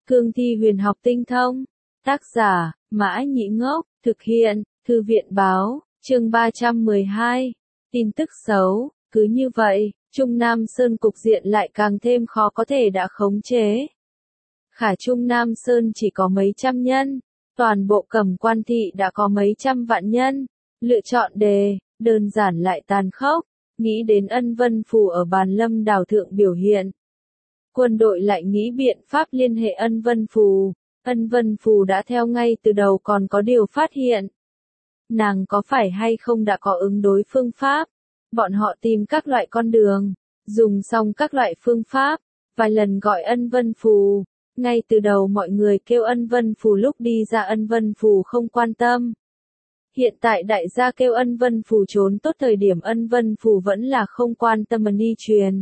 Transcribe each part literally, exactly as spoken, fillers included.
Cương thi huyền học tinh thông. Tác giả, Mã Nhĩ Ngốc, thực hiện, Thư viện báo, chương ba trăm mười hai. Tin tức xấu, cứ như vậy, Trung Nam Sơn cục diện lại càng thêm khó có thể đã khống chế. Khả Trung Nam Sơn chỉ có mấy trăm nhân, toàn bộ Cẩm Quan thị đã có mấy trăm vạn nhân. Lựa chọn đề, đơn giản lại tàn khốc, nghĩ đến Ân Vân Phù ở Bàn Lâm đảo thượng biểu hiện. Quân đội lại nghĩ biện pháp liên hệ Ân Vân Phù. Ân Vân Phù đã theo ngay từ đầu còn có điều phát hiện. Nàng có phải hay không đã có ứng đối phương pháp? Bọn họ tìm các loại con đường, dùng xong các loại phương pháp, vài lần gọi Ân Vân Phù. Ngay từ đầu mọi người kêu Ân Vân Phù lúc đi ra Ân Vân Phù không quan tâm. Hiện tại đại gia kêu Ân Vân Phù trốn tốt thời điểm Ân Vân Phù vẫn là không quan tâm mà đi truyền.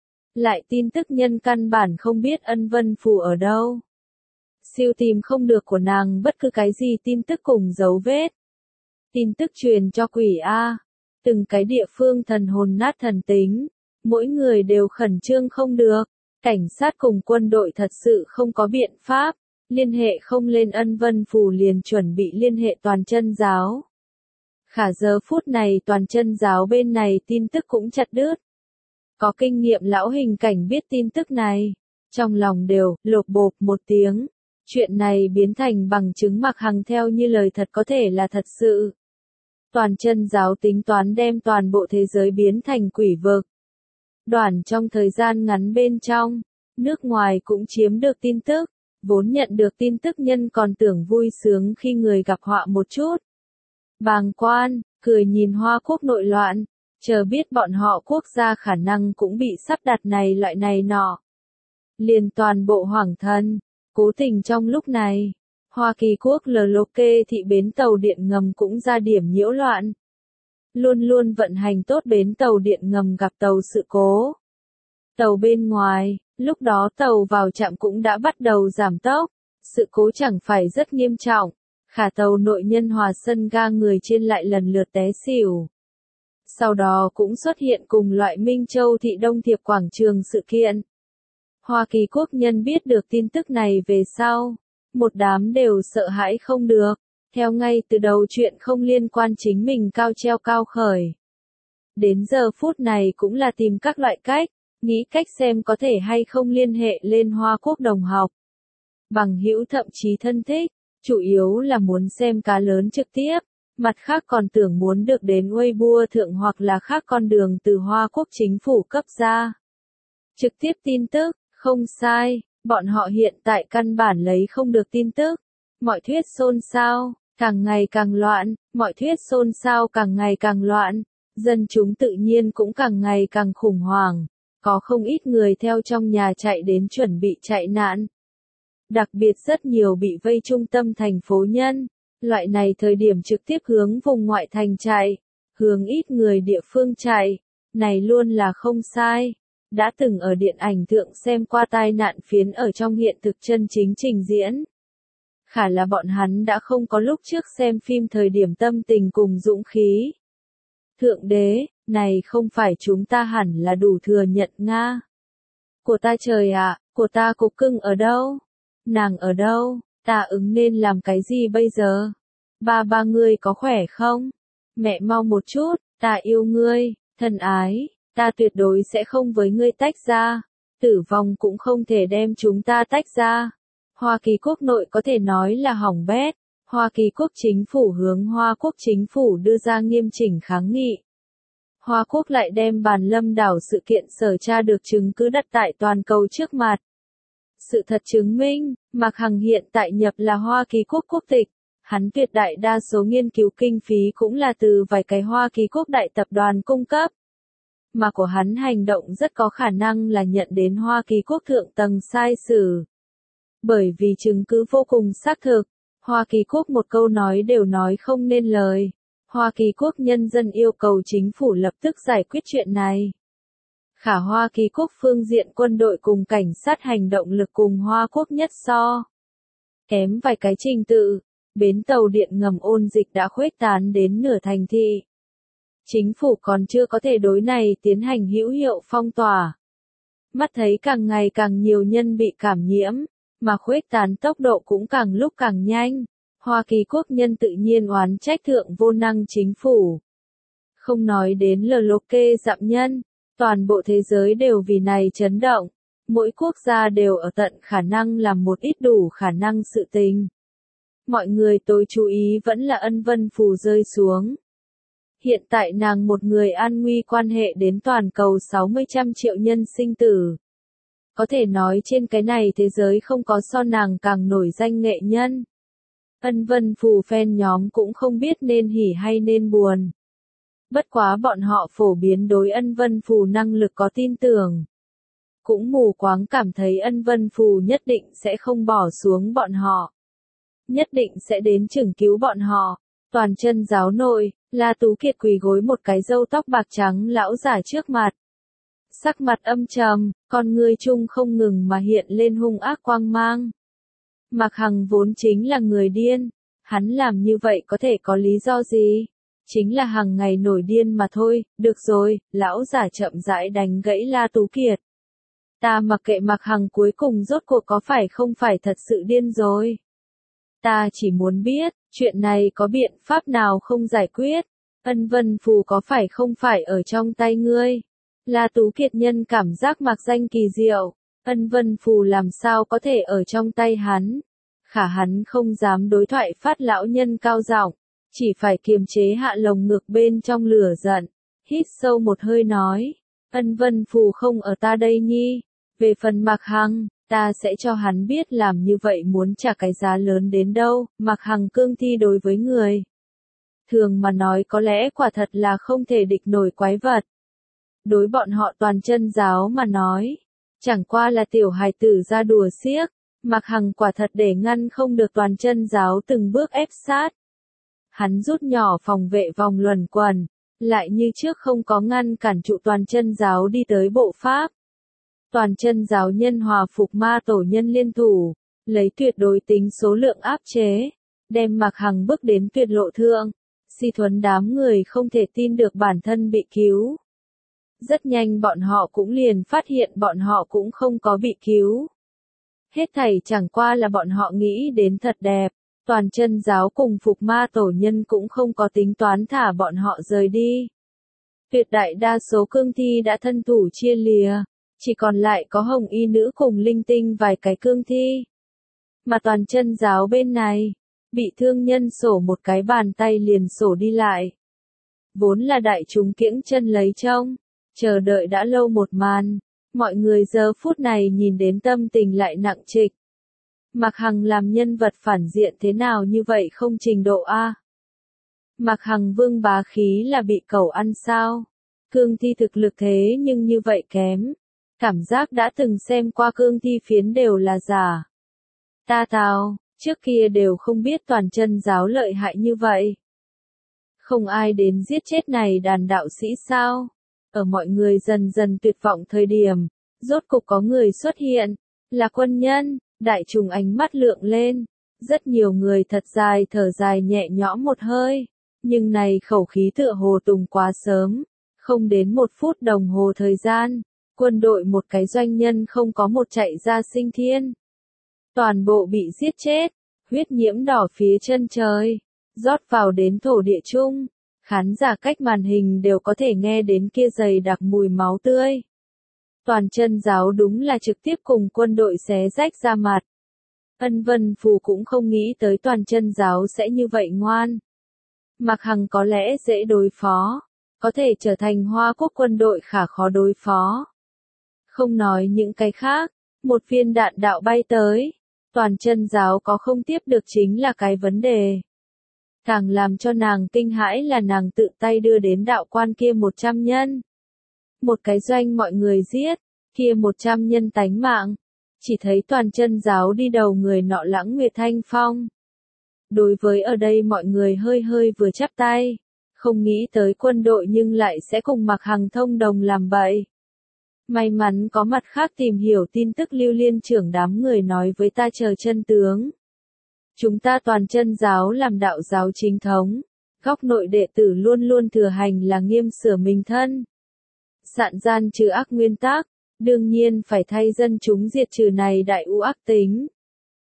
Lại tin tức nhân căn bản không biết Ân Vân Phù ở đâu. Siêu tìm không được của nàng bất cứ cái gì tin tức cùng dấu vết. Tin tức truyền cho quỷ A. Từng cái địa phương thần hồn nát thần tính. Mỗi người đều khẩn trương không được. Cảnh sát cùng quân đội thật sự không có biện pháp. Liên hệ không lên Ân Vân Phù liền chuẩn bị liên hệ toàn chân giáo. Khả giờ phút này toàn chân giáo bên này tin tức cũng chặt đứt. Có kinh nghiệm lão hình cảnh biết tin tức này. Trong lòng đều, lột bộp một tiếng. Chuyện này biến thành bằng chứng Mạc Hằng theo như lời thật có thể là thật sự. Toàn chân giáo tính toán đem toàn bộ thế giới biến thành quỷ vực. Đoạn trong thời gian ngắn bên trong, nước ngoài cũng chiếm được tin tức. Vốn nhận được tin tức nhân còn tưởng vui sướng khi người gặp họa một chút. Bàng quan, cười nhìn Hoa Quốc nội loạn, chờ biết bọn họ quốc gia khả năng cũng bị sắp đặt này loại này nọ. Liền toàn bộ hoàng thân, cố tình trong lúc này, Hoa Kỳ quốc lờ lô kê thị bến tàu điện ngầm cũng ra điểm nhiễu loạn. Luôn luôn vận hành tốt bến tàu điện ngầm gặp tàu sự cố. Tàu bên ngoài, lúc đó tàu vào trạm cũng đã bắt đầu giảm tốc, sự cố chẳng phải rất nghiêm trọng, khả tàu nội nhân hòa sân ga người trên lại lần lượt té xỉu. Sau đó cũng xuất hiện cùng loại Minh Châu thị Đông Thiệp quảng trường sự kiện. Hoa Kỳ quốc nhân biết được tin tức này về sau, một đám đều sợ hãi không được, theo ngay từ đầu chuyện không liên quan chính mình cao treo cao khởi. Đến giờ phút này cũng là tìm các loại cách, nghĩ cách xem có thể hay không liên hệ lên Hoa Quốc đồng học. Bằng hữu thậm chí thân thích, chủ yếu là muốn xem cá lớn trực tiếp, mặt khác còn tưởng muốn được đến Weibo thượng hoặc là khác con đường từ Hoa Quốc chính phủ cấp ra. Trực tiếp tin tức, không sai, bọn họ hiện tại căn bản lấy không được tin tức. Mọi thuyết xôn xao, càng ngày càng loạn, mọi thuyết xôn xao càng ngày càng loạn, dân chúng tự nhiên cũng càng ngày càng khủng hoảng. Có không ít người theo trong nhà chạy đến chuẩn bị chạy nạn. Đặc biệt rất nhiều bị vây trung tâm thành phố nhân, loại này thời điểm trực tiếp hướng vùng ngoại thành chạy, hướng ít người địa phương chạy, này luôn là không sai. Đã từng ở điện ảnh thượng xem qua tai nạn phiến ở trong hiện thực chân chính trình diễn. Khả là bọn hắn đã không có lúc trước xem phim thời điểm tâm tình cùng dũng khí. Thượng đế, này không phải chúng ta hẳn là đủ thừa nhận Nga. Của ta trời ạ, à, của ta cục cưng ở đâu? Nàng ở đâu? Ta ứng nên làm cái gì bây giờ? Ba ba ngươi có khỏe không? Mẹ mau một chút, ta yêu ngươi, thân ái, ta tuyệt đối sẽ không với ngươi tách ra. Tử vong cũng không thể đem chúng ta tách ra. Hoa Kỳ quốc nội có thể nói là hỏng bét. Hoa Kỳ quốc chính phủ hướng Hoa Quốc chính phủ đưa ra nghiêm chỉnh kháng nghị. Hoa Quốc lại đem Bàn Lâm đảo sự kiện sở tra được chứng cứ đặt tại toàn cầu trước mặt. Sự thật chứng minh, Mạc Hằng hiện tại nhập là Hoa Kỳ quốc quốc tịch. Hắn tuyệt đại đa số nghiên cứu kinh phí cũng là từ vài cái Hoa Kỳ quốc đại tập đoàn cung cấp. Mà của hắn hành động rất có khả năng là nhận đến Hoa Kỳ quốc thượng tầng sai sử. Bởi vì chứng cứ vô cùng xác thực, Hoa Kỳ quốc một câu nói đều nói không nên lời. Hoa Kỳ quốc nhân dân yêu cầu chính phủ lập tức giải quyết chuyện này. Khả Hoa Kỳ quốc phương diện quân đội cùng cảnh sát hành động lực cùng Hoa Quốc nhất so. Kém vài cái trình tự, bến tàu điện ngầm ôn dịch đã khuếch tán đến nửa thành thị. Chính phủ còn chưa có thể đối này tiến hành hữu hiệu phong tỏa. Mắt thấy càng ngày càng nhiều nhân bị cảm nhiễm, mà khuếch tán tốc độ cũng càng lúc càng nhanh. Hoa Kỳ quốc nhân tự nhiên oán trách thượng vô năng chính phủ. Không nói đến lờ lộc kê dạm nhân, toàn bộ thế giới đều vì này chấn động. Mỗi quốc gia đều ở tận khả năng làm một ít đủ khả năng sự tình. Mọi người tối chú ý vẫn là Ân Vân Phù rơi xuống. Hiện tại nàng một người an nguy quan hệ đến toàn cầu sáu mươi trăm triệu nhân sinh tử. Có thể nói trên cái này thế giới không có so nàng càng nổi danh nghệ nhân. Ân Vân Phù fan nhóm cũng không biết nên hỉ hay nên buồn. Bất quá bọn họ phổ biến đối Ân Vân Phù năng lực có tin tưởng. Cũng mù quáng cảm thấy Ân Vân Phù nhất định sẽ không bỏ xuống bọn họ. Nhất định sẽ đến chừng cứu bọn họ. Toàn chân giáo nội, La Tú Kiệt quỳ gối một cái râu tóc bạc trắng lão giả trước mặt. Sắc mặt âm trầm, con ngươi chung không ngừng mà hiện lên hung ác quang mang. Mạc Hằng vốn chính là người điên, hắn làm như vậy có thể có lý do gì? Chính là hàng ngày nổi điên mà thôi, được rồi, lão giả chậm rãi đánh gãy La Tú Kiệt. Ta mặc kệ Mạc Hằng cuối cùng rốt cuộc có phải không phải thật sự điên rồi. Ta chỉ muốn biết, chuyện này có biện pháp nào không giải quyết? Ân Vân Phù có phải không phải ở trong tay ngươi? La Tú Kiệt nhân cảm giác mặc danh kỳ diệu. Ân Vân Phù làm sao có thể ở trong tay hắn? Khả hắn không dám đối thoại phát lão nhân cao giọng, chỉ phải kiềm chế hạ lồng ngực bên trong lửa giận. Hít sâu một hơi nói, Ân Vân Phù không ở ta đây nhi. Về phần Mạc Hằng, ta sẽ cho hắn biết làm như vậy muốn trả cái giá lớn đến đâu. Mạc Hằng cương thi đối với người thường mà nói có lẽ quả thật là không thể địch nổi quái vật. Đối bọn họ toàn chân giáo mà nói, chẳng qua là tiểu hài tử ra đùa xiếc. Mạc Hằng quả thật để ngăn không được toàn chân giáo từng bước ép sát. Hắn rút nhỏ phòng vệ vòng luẩn quẩn, lại như trước không có ngăn cản trụ toàn chân giáo đi tới bộ pháp. Toàn chân giáo nhân hòa phục ma tổ nhân liên thủ, lấy tuyệt đối tính số lượng áp chế, đem Mạc Hằng bước đến tuyệt lộ thượng. Si Thuấn đám người không thể tin được bản thân bị cứu. Rất nhanh bọn họ cũng liền phát hiện bọn họ cũng không có bị cứu. Hết thảy chẳng qua là bọn họ nghĩ đến thật đẹp. Toàn chân giáo cùng phục ma tổ nhân cũng không có tính toán thả bọn họ rời đi. Tuyệt đại đa số cương thi đã thân thủ chia lìa, chỉ còn lại có hồng y nữ cùng linh tinh vài cái cương thi. Mà toàn chân giáo bên này, bị thương nhân sổ một cái bàn tay liền sổ đi lại. Vốn là đại chúng kiễng chân lấy trông, chờ đợi đã lâu một màn, mọi người giờ phút này nhìn đến tâm tình lại nặng trịch. Mạc Hằng làm nhân vật phản diện thế nào như vậy không trình độ A. Mạc Hằng vương bá khí là bị cẩu ăn sao? Cương thi thực lực thế nhưng như vậy kém. Cảm giác đã từng xem qua cương thi phiến đều là giả. Ta tào, trước kia đều không biết toàn chân giáo lợi hại như vậy. Không ai đến giết chết này đàn đạo sĩ sao? Ở mọi người dần dần tuyệt vọng thời điểm, rốt cục có người xuất hiện, là quân nhân. Đại trùng ánh mắt lượng lên, rất nhiều người thật dài thở dài nhẹ nhõm một hơi, nhưng này khẩu khí tựa hồ tùng quá sớm, không đến một phút đồng hồ thời gian, quân đội một cái doanh nhân không có một chạy ra sinh thiên. Toàn bộ bị giết chết, huyết nhiễm đỏ phía chân trời, rót vào đến thổ địa chung, khán giả cách màn hình đều có thể nghe đến kia dày đặc mùi máu tươi. Toàn chân giáo đúng là trực tiếp cùng quân đội xé rách ra mặt. Ân Vân Phù cũng không nghĩ tới toàn chân giáo sẽ như vậy ngoan. Mạc Hằng có lẽ dễ đối phó, có thể trở thành Hoa Quốc quân đội khả khó đối phó. Không nói những cái khác, một viên đạn đạo bay tới, toàn chân giáo có không tiếp được chính là cái vấn đề. Càng làm cho nàng kinh hãi là nàng tự tay đưa đến đạo quan kia một trăm nhân. Một cái doanh mọi người giết, kia một trăm nhân tánh mạng. Chỉ thấy toàn chân giáo đi đầu người nọ Lãng Nguyệt Thanh Phong. Đối với ở đây mọi người hơi hơi vừa chắp tay, không nghĩ tới quân đội nhưng lại sẽ cùng Mạc Hằng thông đồng làm bậy. May mắn có mặt khác tìm hiểu tin tức Lưu Liên trưởng đám người nói với ta chờ chân tướng. Chúng ta toàn chân giáo làm đạo giáo chính thống, góc nội đệ tử luôn luôn thừa hành là nghiêm sửa mình thân. Sạn gian trừ ác nguyên tắc, đương nhiên phải thay dân chúng diệt trừ này đại u ác tính.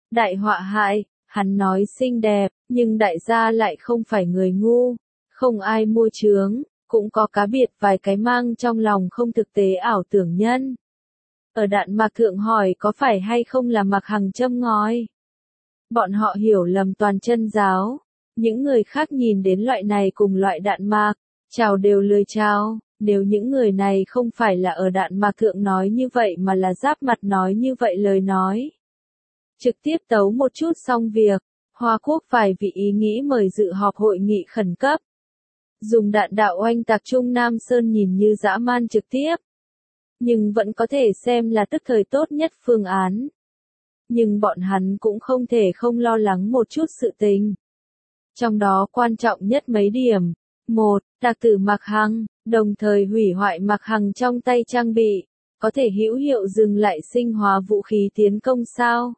Đại họa hại, hắn nói xinh đẹp, nhưng đại gia lại không phải người ngu, không ai mua chướng, cũng có cá biệt vài cái mang trong lòng không thực tế ảo tưởng nhân. Ở Đạn Mạc Thượng hỏi có phải hay không là Mạc Hằng châm ngòi. Bọn họ hiểu lầm toàn chân giáo, những người khác nhìn đến loại này cùng loại Đạn Mạc, chào đều lười chào, nếu những người này không phải là ở Đạn Mạc Thượng nói như vậy mà là giáp mặt nói như vậy lời nói. Trực tiếp tấu một chút xong việc, Hoa Quốc vài vị ý nghĩ mời dự họp hội nghị khẩn cấp. Dùng đạn đạo oanh tạc Trung Nam Sơn nhìn như dã man trực tiếp, nhưng vẫn có thể xem là tức thời tốt nhất phương án. Nhưng bọn hắn cũng không thể không lo lắng một chút sự tình. Trong đó quan trọng nhất mấy điểm. Một, tạc tử Mạc Hằng, đồng thời hủy hoại Mạc Hằng trong tay trang bị, có thể hữu hiệu dừng lại sinh hóa vũ khí tiến công sao?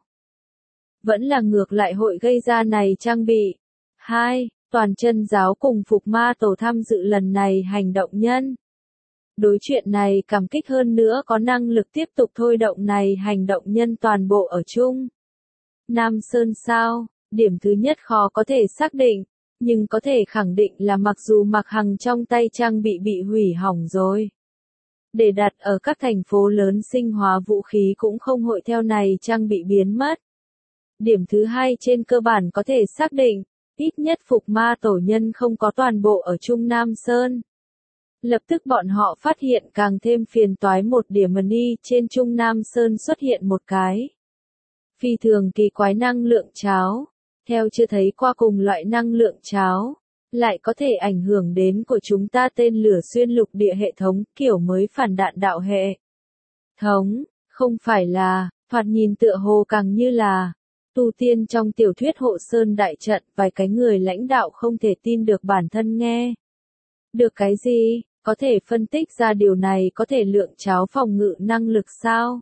Vẫn là ngược lại hội gây ra này trang bị. Hai, toàn chân giáo cùng Phục Ma Tổ tham dự lần này hành động nhân. Đối chuyện này cảm kích hơn nữa có năng lực tiếp tục thôi động này hành động nhân toàn bộ ở chung. Nam Sơn sao? Điểm thứ nhất khó có thể xác định, nhưng có thể khẳng định là mặc dù Mạc Hằng trong tay trang bị bị hủy hỏng rồi. Để đặt ở các thành phố lớn sinh hóa vũ khí cũng không hội theo này trang bị biến mất. Điểm thứ hai trên cơ bản có thể xác định, ít nhất Phục Ma Tổ nhân không có toàn bộ ở Trung Nam Sơn. Lập tức bọn họ phát hiện càng thêm phiền toái một điểm mani trên Trung Nam Sơn xuất hiện một cái. Phi thường kỳ quái năng lượng cháo, theo chưa thấy qua cùng loại năng lượng cháo, lại có thể ảnh hưởng đến của chúng ta tên lửa xuyên lục địa hệ thống kiểu mới phản đạn đạo hệ thống, không phải là, thoạt nhìn tựa hồ càng như là, tu tiên trong tiểu thuyết Hộ Sơn đại trận vài cái người lãnh đạo không thể tin được bản thân nghe. Được cái gì, có thể phân tích ra điều này có thể lượng cháo phòng ngự năng lực sao?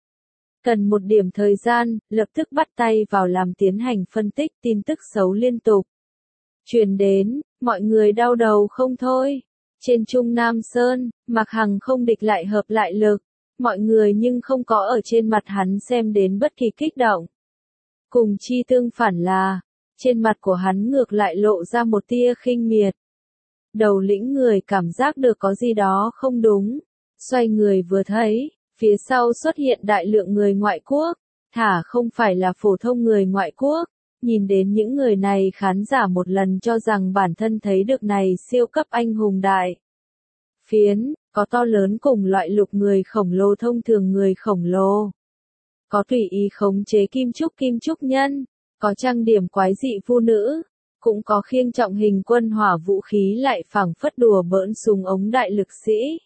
Cần một điểm thời gian, lập tức bắt tay vào làm tiến hành phân tích tin tức xấu liên tục. Truyền đến, mọi người đau đầu không thôi. Trên Trung Nam Sơn, Mạc Hằng không địch lại hợp lại lực, mọi người nhưng không có ở trên mặt hắn xem đến bất kỳ kích động. Cùng chi tương phản là, trên mặt của hắn ngược lại lộ ra một tia khinh miệt. Đầu lĩnh người cảm giác được có gì đó không đúng, xoay người vừa thấy, phía sau xuất hiện đại lượng người ngoại quốc, thả không phải là phổ thông người ngoại quốc, nhìn đến những người này khán giả một lần cho rằng bản thân thấy được này siêu cấp anh hùng đại. Phiến, có to lớn cùng loại lục người khổng lồ thông thường người khổng lồ. Có tùy ý khống chế kim trúc kim trúc nhân, có trang điểm quái dị phụ nữ, cũng có khiêng trọng hình quân hỏa vũ khí lại phảng phất đùa bỡn súng ống đại lực sĩ.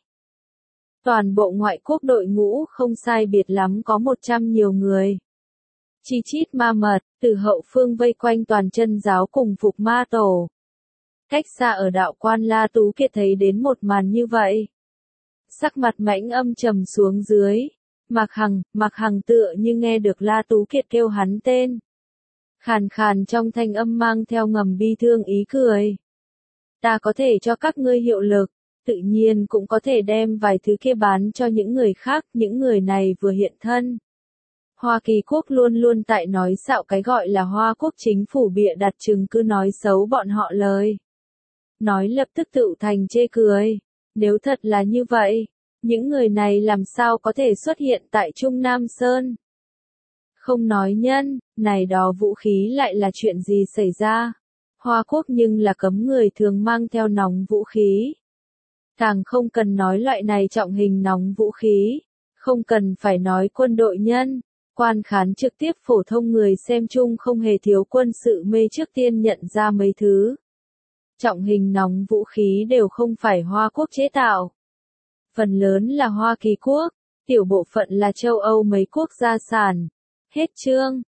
Toàn bộ ngoại quốc đội ngũ không sai biệt lắm có một trăm nhiều người. Chi chít ma mật, từ hậu phương vây quanh toàn chân giáo cùng Phục Ma Tổ. Cách xa ở đạo quan La Tú Kiệt thấy đến một màn như vậy. Sắc mặt mãnh âm trầm xuống dưới. Mạc Hằng, Mạc Hằng tựa như nghe được La Tú Kiệt kêu hắn tên. Khàn khàn trong thanh âm mang theo ngầm bi thương ý cười. Ta có thể cho các ngươi hiệu lực, tự nhiên cũng có thể đem vài thứ kia bán cho những người khác, những người này vừa hiện thân. Hoa Kỳ quốc luôn luôn tại nói xạo cái gọi là Hoa quốc chính phủ bịa đặt chứng cứ nói xấu bọn họ lời. Nói lập tức tự thành chê cười. Nếu thật là như vậy, những người này làm sao có thể xuất hiện tại Trung Nam Sơn? Không nói nhân, này đó vũ khí lại là chuyện gì xảy ra? Hoa quốc nhưng là cấm người thường mang theo nóng vũ khí. Càng không cần nói loại này trọng hình nóng vũ khí. Không cần phải nói quân đội nhân. Quan khán trực tiếp phổ thông người xem chung không hề thiếu quân sự mê trước tiên nhận ra mấy thứ. Trọng hình nóng vũ khí đều không phải Hoa quốc chế tạo. Phần lớn là Hoa Kỳ quốc, tiểu bộ phận là châu Âu mấy quốc gia sản. Hết chương.